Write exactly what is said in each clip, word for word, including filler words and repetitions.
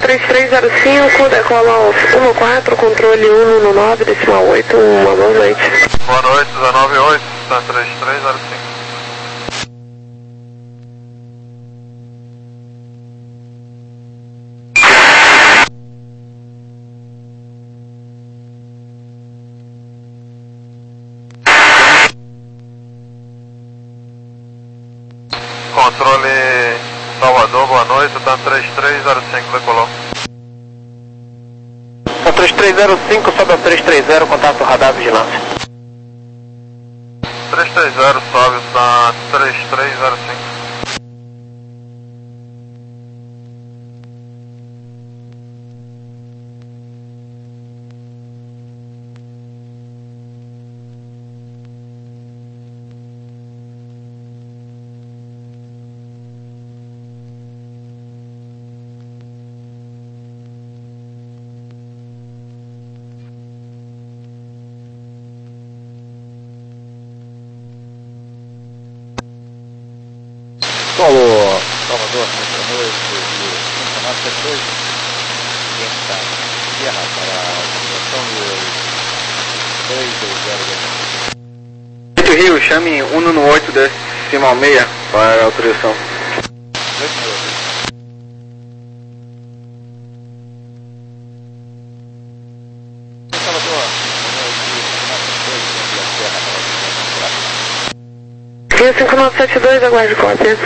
três três zero cinco, decola um quatro, controle um nove, decimal oito, uma boa noite. Boa noite, dezenove oito, três três zero cinco. Controle Salvador, boa noite, tá três três zero cinco, decolou. Tá três três zero cinco, sobe a três três zero, contato radar vigilância. três três zero, sobe, tá três três zero cinco. Solo Salvador, nuestra noite, cinco nove sete dois, Bianca Sierra para a comunicação do três dois zero. Rio, chame um no oito decimal seis para a autorização. Salvador, Rio cinco nove sete dois, aguarde cópia.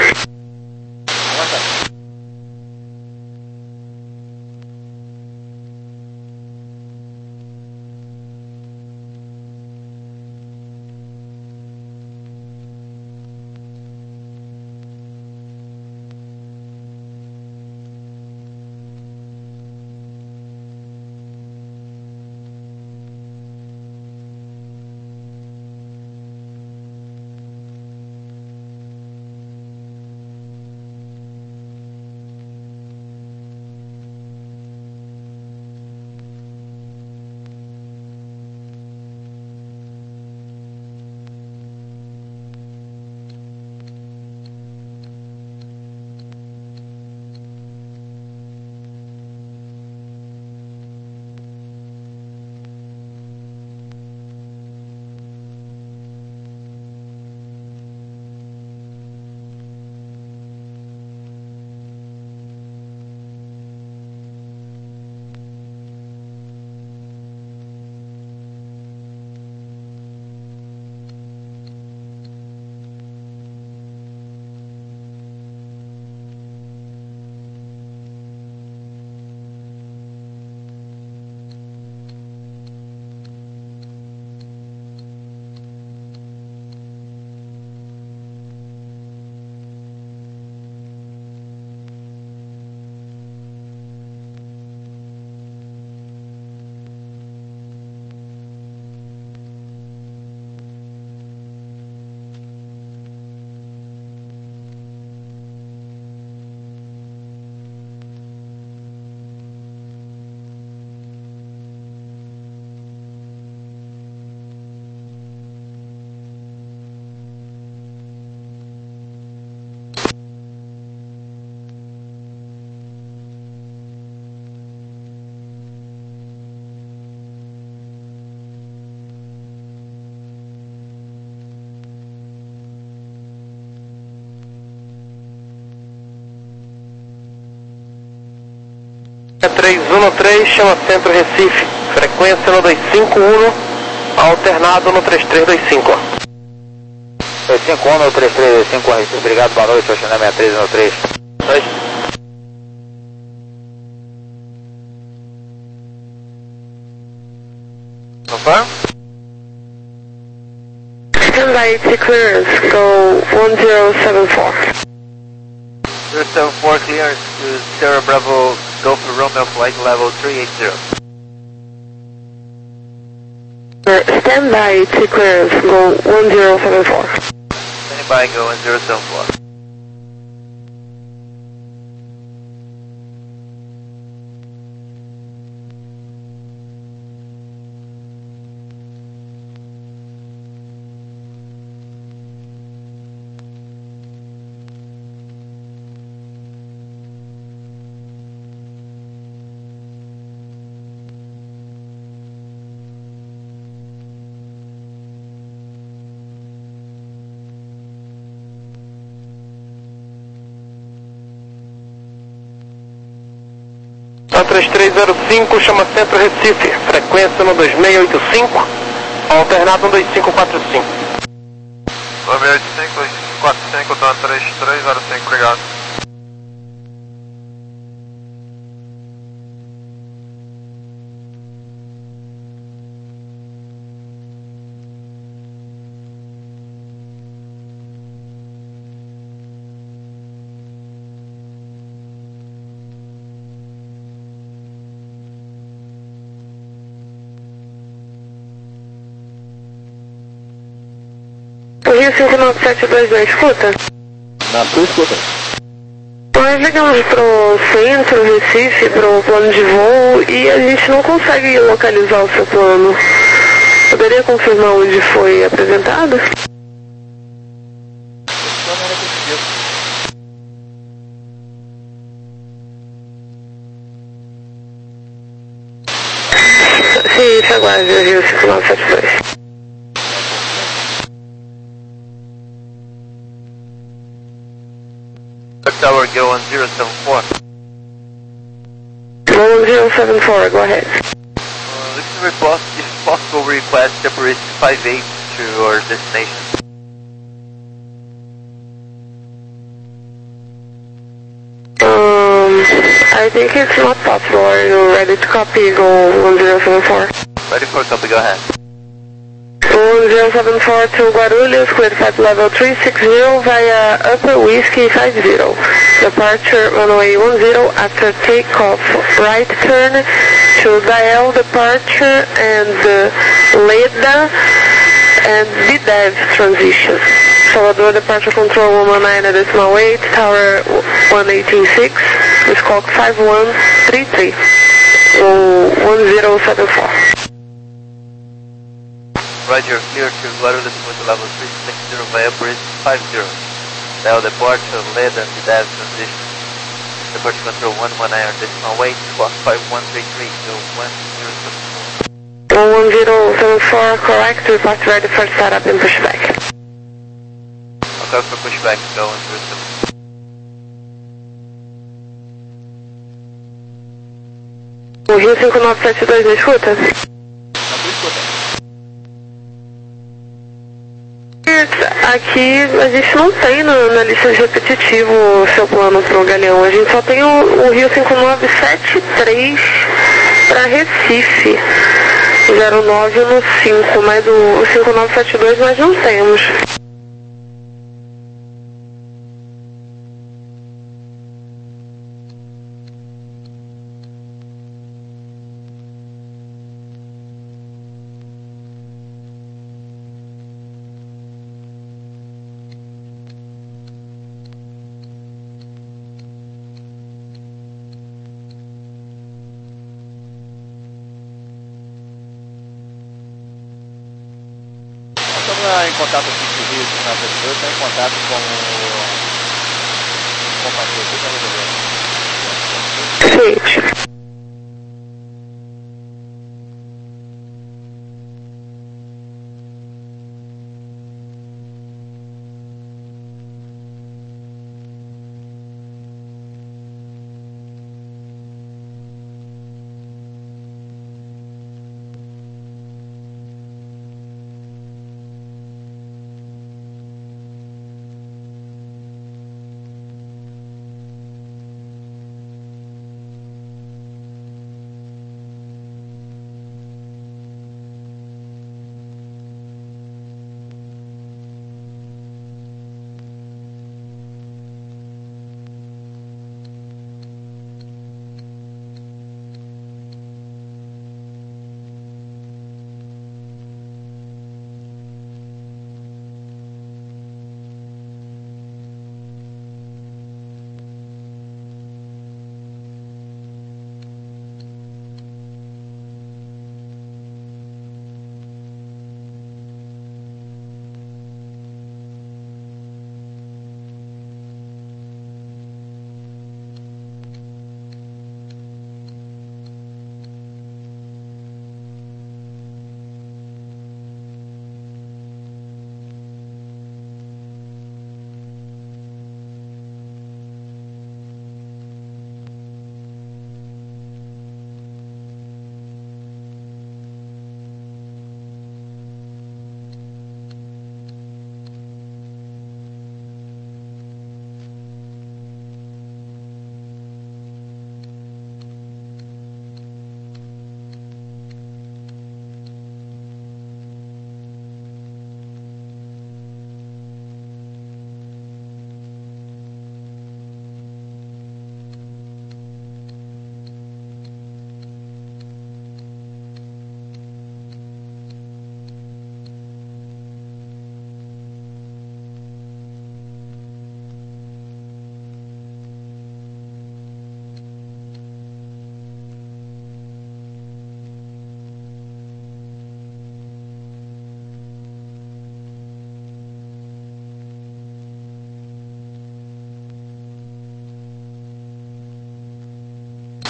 três um três, chama Centro Recife, frequência no dois cinco um, alternado no três três dois cinco. dois cinco um no três três dois cinco, Recife, obrigado, boa noite, Oxané seis três um três. Dois. Confirm? Standby to clearance, go one zero seven four. zero seven four, clearance to Sierra Bravo, go for Romeo flight level three eight zero. Standby to clearance, go one zero seven four. Standing by, go in zero seven four. três três zero cinco, chama Centro Recife, frequência no dois seis oito cinco, alternado no dois cinco quatro cinco. dois seis oito cinco, dois cinco quatro cinco, Dan três três zero cinco, obrigado. O Rio cinco nove sete dois dois, escuta? Na sua escuta. Nós ligamos pro centro, Recife, pro plano de voo e a gente não consegue localizar o seu plano. Poderia confirmar onde foi apresentado? Esse plano é repetitivo. Sim, isso aguarde, o Rio cinco nove sete dois. Tower, go on zero seven four. one zero seven four, go ahead. Uh, this is request, if possible, request separation five eight to our destination. Um, I think it's not possible. Are you ready to copy? Go one zero seven four. Ready for a copy, go ahead. one zero seven four to Guarulhos, cleared flight level three six zero via Upper Whiskey five zero. Departure runway one zero after takeoff, right turn to Dael departure and uh, Leda and B D E V transition. Salvador departure control one one nine at decimal eight, tower one eighteen six, squawk five one three three, one zero seven four. Roger, clear to Guarulhos with level three six zero via bridge five zero. Now departure, lead and B D E V transition. Departure control one one nine, decimal weight, squawk five one three three, go one zero seven four. one zero seven four, correct, report ready for startup and pushback. Okay, for pushback, go one zero seven four. O Rio cinco nove sete dois, me escuta? Na sua escuta. Aqui a gente não tem na, na lista de repetitivo o seu plano pro Galeão, a gente só tem o, o Rio cinco nove sete três para Recife, zero nove no cinco, mas o, o cinco nove sete dois nós não temos. Estamos em contato aqui com o Rio cinco nove sete dois, está em contato com o companheiro aqui, está resolvendo. Gente.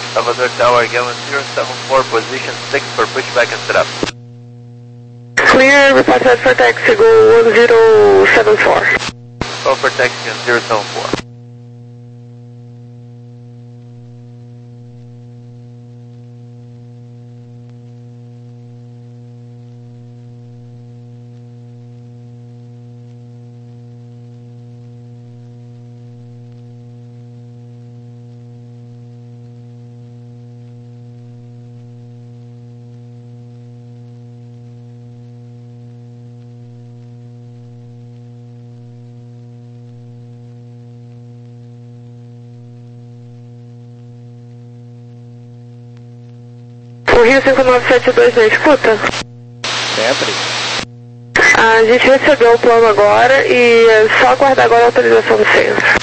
Salvador Tower, Gallon zero seven four, position six for pushback and setup. Clear, reported for taxi, go one zero seven four. Call for taxi on zero seven four. O Rio cinco nove sete dois na escuta? Sempre. A gente recebeu o plano agora e é só aguardar agora a autorização do centro.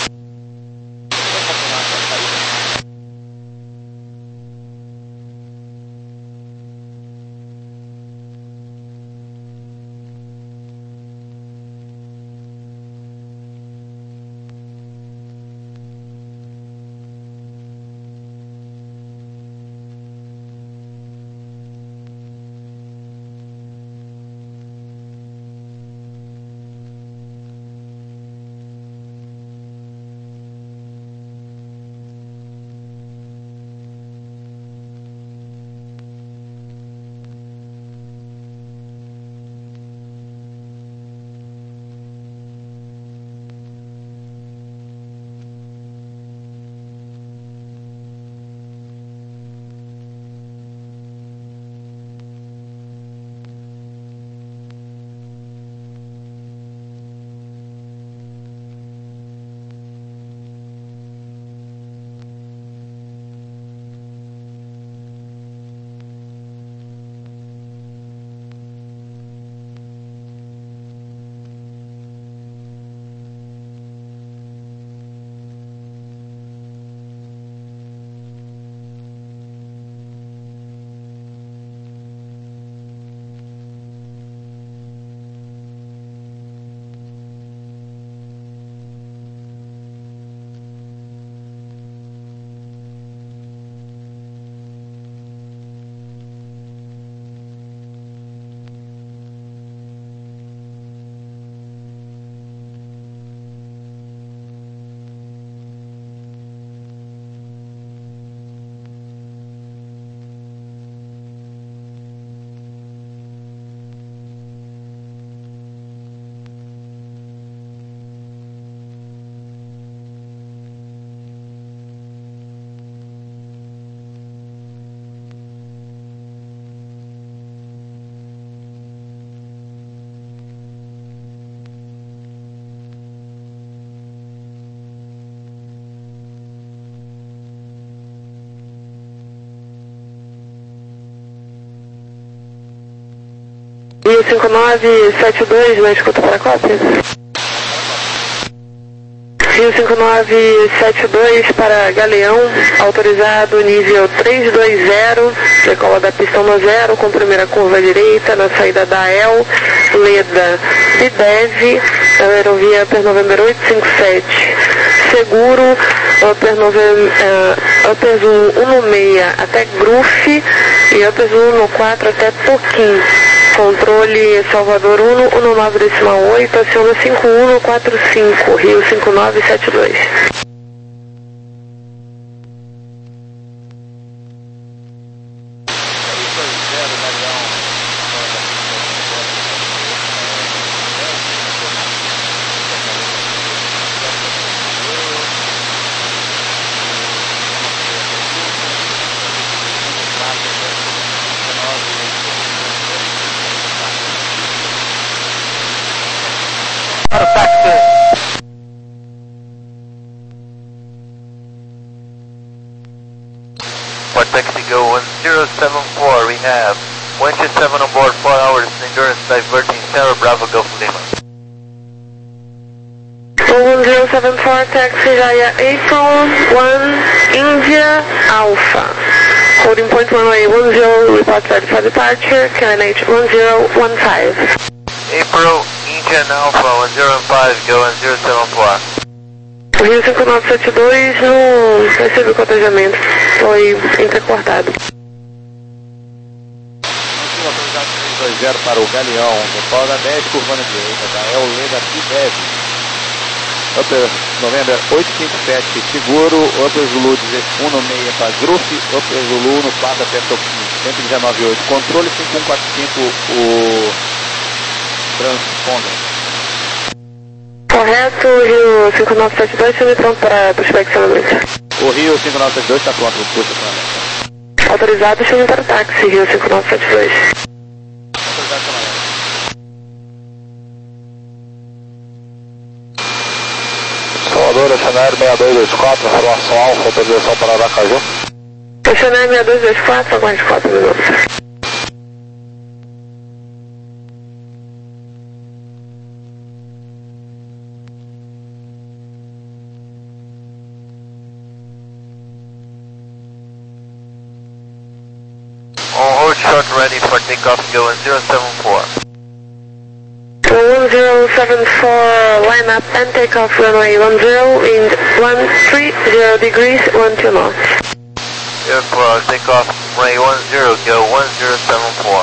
Rio cinco nove sete dois na escuta para cópia. Rio cinco nove sete dois para Galeão, autorizado nível três dois zero, decola da pista um zero, com primeira curva à direita, na saída da A E L, Leda, Bidev, aerovia Upper November oito cinco sete, seguro, Upper, November, uh, Upper Zoom um seis até Gruf e Upper Zoom quatro até Toquim. Controle Salvador um, um nove decimal oito, aciona cinco um quatro cinco, Rio cinco nove sete dois. For taxi go one zero seven four, we have one two seven on board, four hours endurance diverting Sierra Bravo Golf Lima. one zero seven four, taxi via April one India Alpha. Holding point runway one zero, report ready for departure, K N H one zero one five. April Indian Alpha one zero five, go one zero seven four. Rio cinco nove sete dois não recebeu cotejamento, foi entrecortado. Autorizado três dois zero para o Galeão, decola da dez, curva na direita, da Euleda Pidev. Upper November oito cinco sete, seguro, Upper Zulu um seis para Gruf, Upper Zulu no quarto até Toquinho, cento e dezenove oito, controle cinco um quatro cinco, o transponder. Correto, Rio cinco nove sete dois, sendo pronto para prospeccionamento. O Rio cinco nove sete dois está pronto para o prospeccionamento. Autorizado, chame para o táxi, Rio cinco nove sete dois. Autorizado para Salvador, Chanel seis dois dois quatro, informação alfa, autorização para Aracaju. Chanel seis dois dois quatro, aguarde quatro minutos. On hold short ready for takeoff, go on zero seven four. one zero seven four, line up and takeoff runway one zero, wind one three zero degrees, one two knots. Zero four, takeoff, runway one zero, go one zero seven four.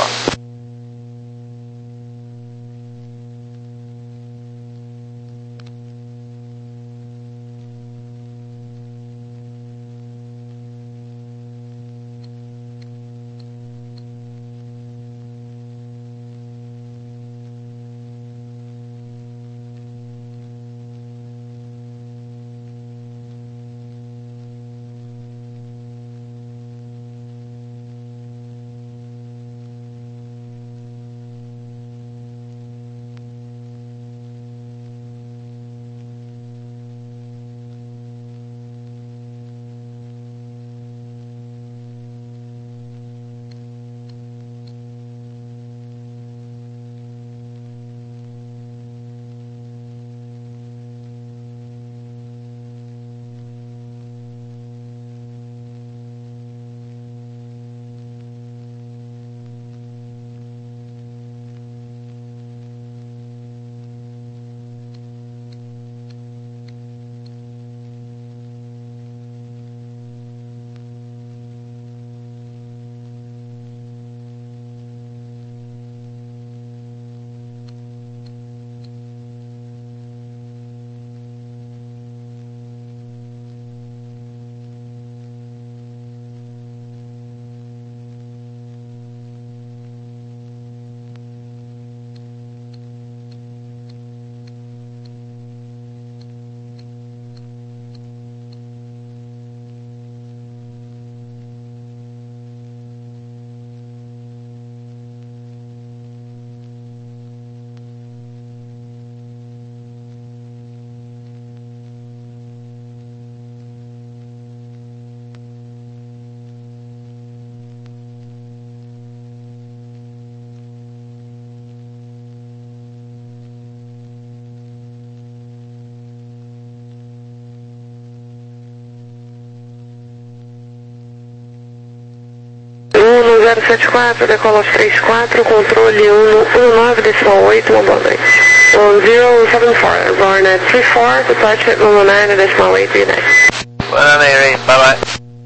zero sete quatro, decola aos três quatro, controle um nove decimal oito, uma boa noite. one zero seven four, born at three four, departure one nine decimal eight, be nice. Banana Mary, bye bye.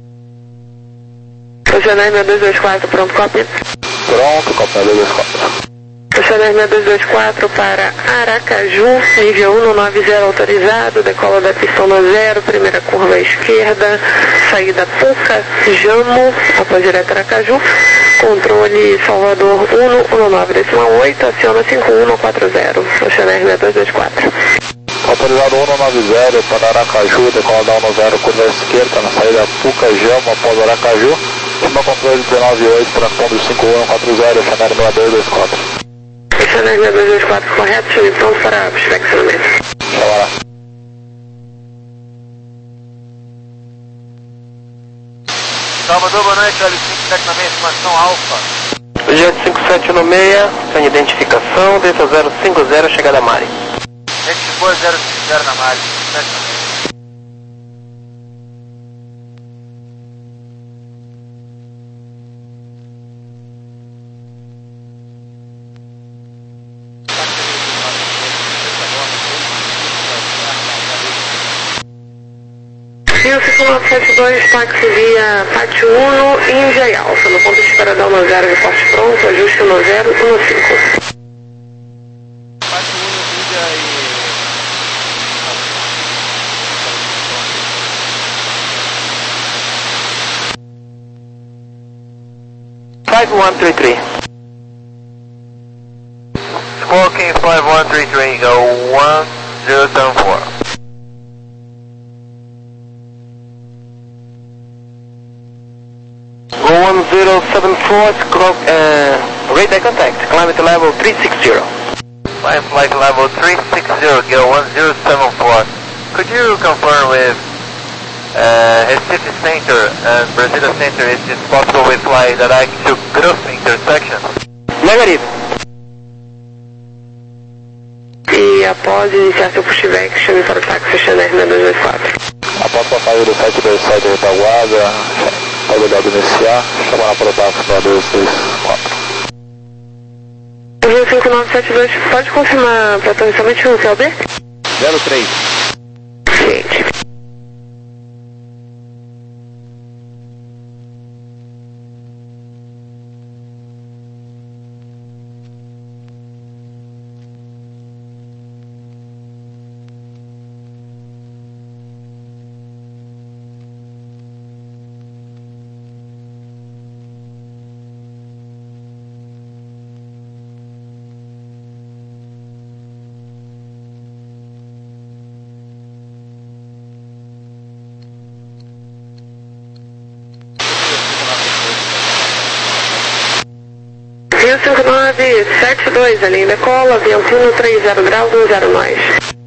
Chanel seis dois dois quatro, pronto, cópia. Pronto, cópia dois dois quatro. Chanel seis dois dois quatro para Aracaju, nível um nove zero autorizado, decola da pista zero, primeira curva à esquerda, saída Puca, Jamo, após direto Aracaju, controle Salvador um nove decimal oito, aciona cinco um quatro zero, Chanel seis dois dois quatro. Autorizado um nove zero para Aracaju, decola da um zero, curva à esquerda, na saída Puca, Jamo, após Aracaju, cima controle dezenove oito para fundo cinco um quatro zero, Chanel seis dois dois quatro. Chanel seis dois dois quatro, correto, chame pronto para prospeccionamento. Chama lá. Salvador, boa noite, L cinco sete nove, estimação Alfa. Jet cinco sete nove seis, sem identificação, Delta zero cinco zero, chegada a Mari. X quatro zero cinco zero na Mari, sete nove. Rio cinco nove sete dois, táxi via Pátio Uno, Índia e Alfa. No ponto de espera da um zero, reporte pronto, ajuste um zero um cinco. Pátio Uno, Índia e... five one three three. Squawking five one three three, go one zero seven four. Go one zero seven four, clock, uh, radar contact, climate level three six zero. Climb flight level three six zero, go one zero seven four. Could you confirm with uh, Recife Center and Brasilia Center if it's possible we fly direct to Grosso intersection? Negativo. E após iniciar seu pushback, chame para o táxi Chanel dois dois quatro. Após a saída do sete dois sete retaguarda, pode olhar do iniciar, chamar para o táxi dois dois quatro. Rio cinco nove sete dois, pode confirmar para torre somente o C L B? zero três. Ciente. Rio cinco nove sete dois, a linha decola, Vientino três zero graus, um zero nós.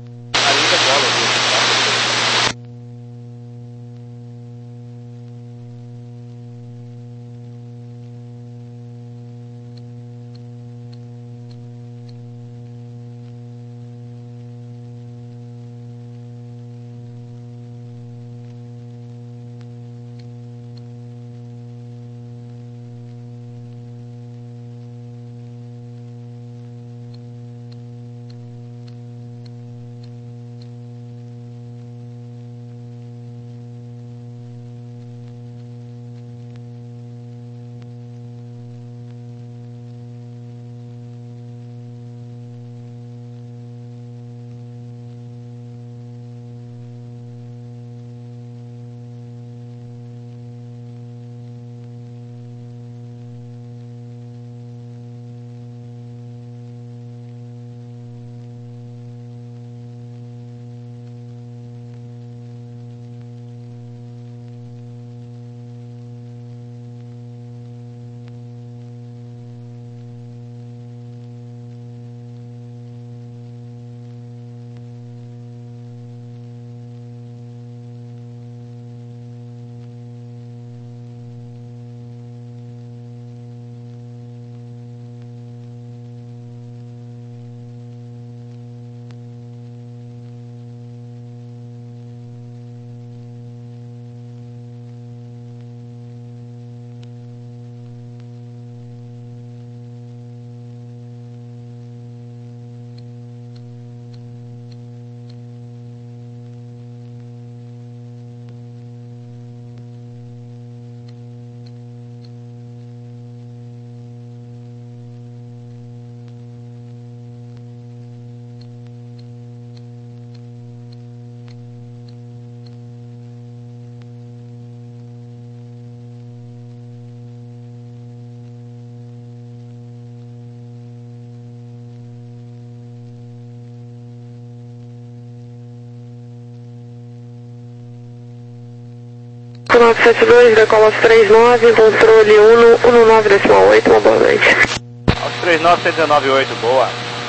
nove sete dois, decola três nove, controle um um nove decimal oito, uma boa noite. Aos três nove, cento e dezenove ponto oito, boa.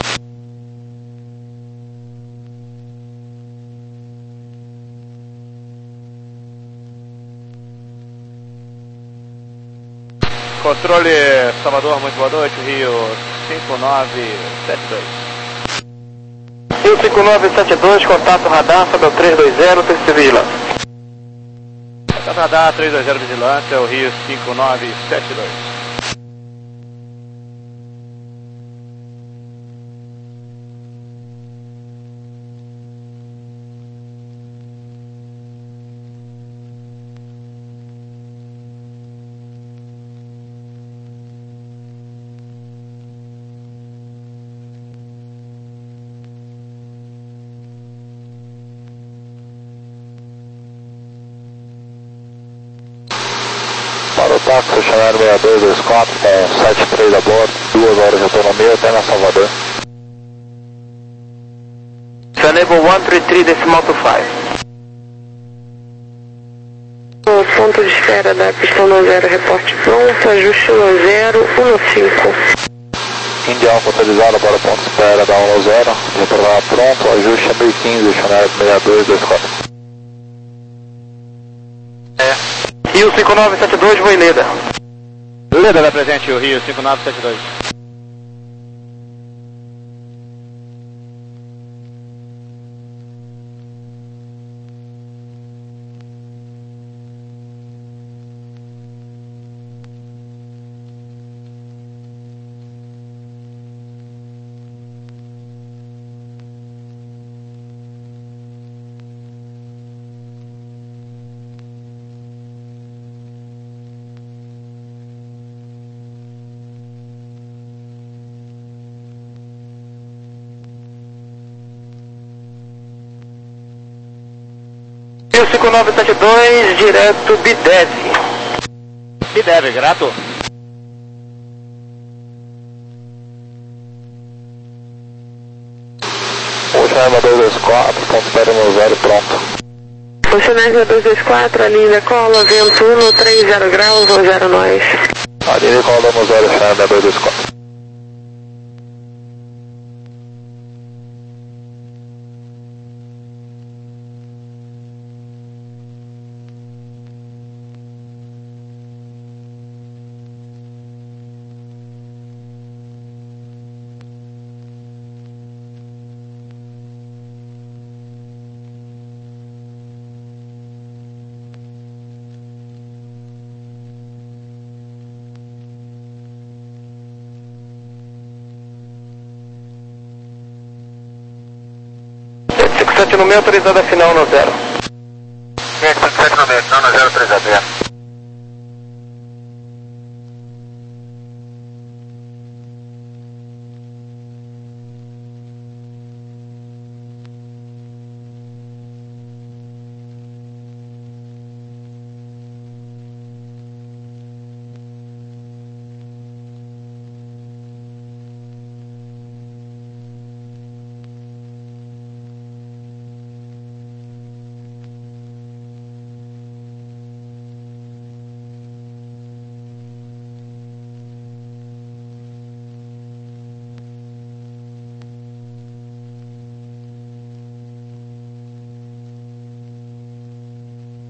Controle Salvador, muito boa noite, Rio cinco nove sete dois. Rio cinco nove sete dois, contato radar, Fabel três dois zero, terceira vigilância. Contato radar três dois zero, vigilância, o Rio cinco nove sete dois. táxi, Channel seis dois dois quatro com sete três a bordo, duas horas de autonomia até na Salvador. Channel cento e trinta e três decimal cinco. O ponto de espera da pista um zero, reporte pronto, ajuste um zero um cinco. India Alfa autorizada para o ponto de espera da um zero, retornar pronto, ajuste a mil e quinze, Channel seis dois dois quatro. É. Rio cinco nove sete dois, voo em Leda. Leda vai presente, o Rio cinco nove sete dois. Rio cinco nove sete dois, direto Bidev. Bidev, grato. O Channel dois dois quatro, ponto de espera no zero pronto. O Channel dois dois quatro, a linha cola, vento um, três zero graus, um zero nós. A linha cola no zero, Channel dois dois quatro. sete cinco sete no meio, autorizada final no zero. sete cinco sete no meio, final no zero três A B.